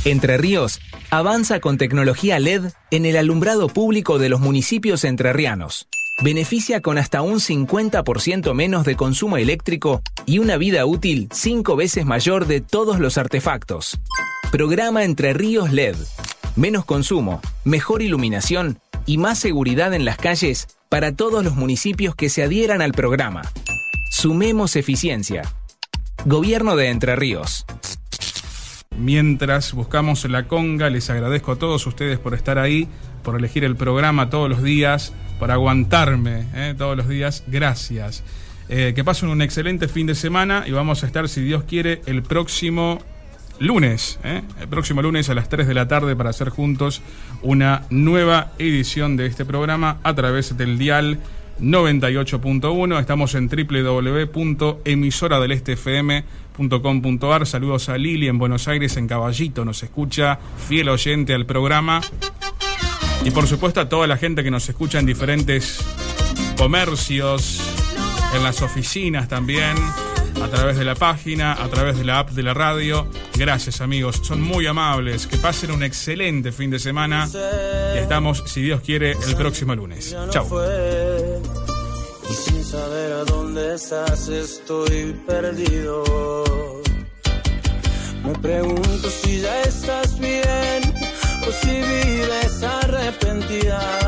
Entre Ríos avanza con tecnología LED en el alumbrado público de los municipios entrerrianos. Beneficia con hasta un 50% menos de consumo eléctrico y una vida útil 5 veces mayor de todos los artefactos. Programa Entre Ríos LED. Menos consumo, mejor iluminación y más seguridad en las calles para todos los municipios que se adhieran al programa. Sumemos eficiencia. Gobierno de Entre Ríos. Mientras buscamos la conga, les agradezco a todos ustedes por estar ahí, por elegir el programa todos los días, por aguantarme todos los días. Gracias. Que pasen un excelente fin de semana y vamos a estar, si Dios quiere, el próximo lunes. El próximo lunes a las 3 de la tarde para hacer juntos una nueva edición de este programa a través del dial 98.1. Estamos en www.emisoradelestefm.com.ar. Saludos a Lili en Buenos Aires, en Caballito, nos escucha, fiel oyente al programa. Y por supuesto a toda la gente que nos escucha en diferentes comercios, en las oficinas también, a través de la página, a través de la app de la radio. Gracias, amigos, son muy amables. Que pasen un excelente fin de semana y estamos, si Dios quiere, el próximo lunes. Chau. Y sin saber a dónde estás estoy perdido. Me pregunto si ya estás bien o si vives arrepentida.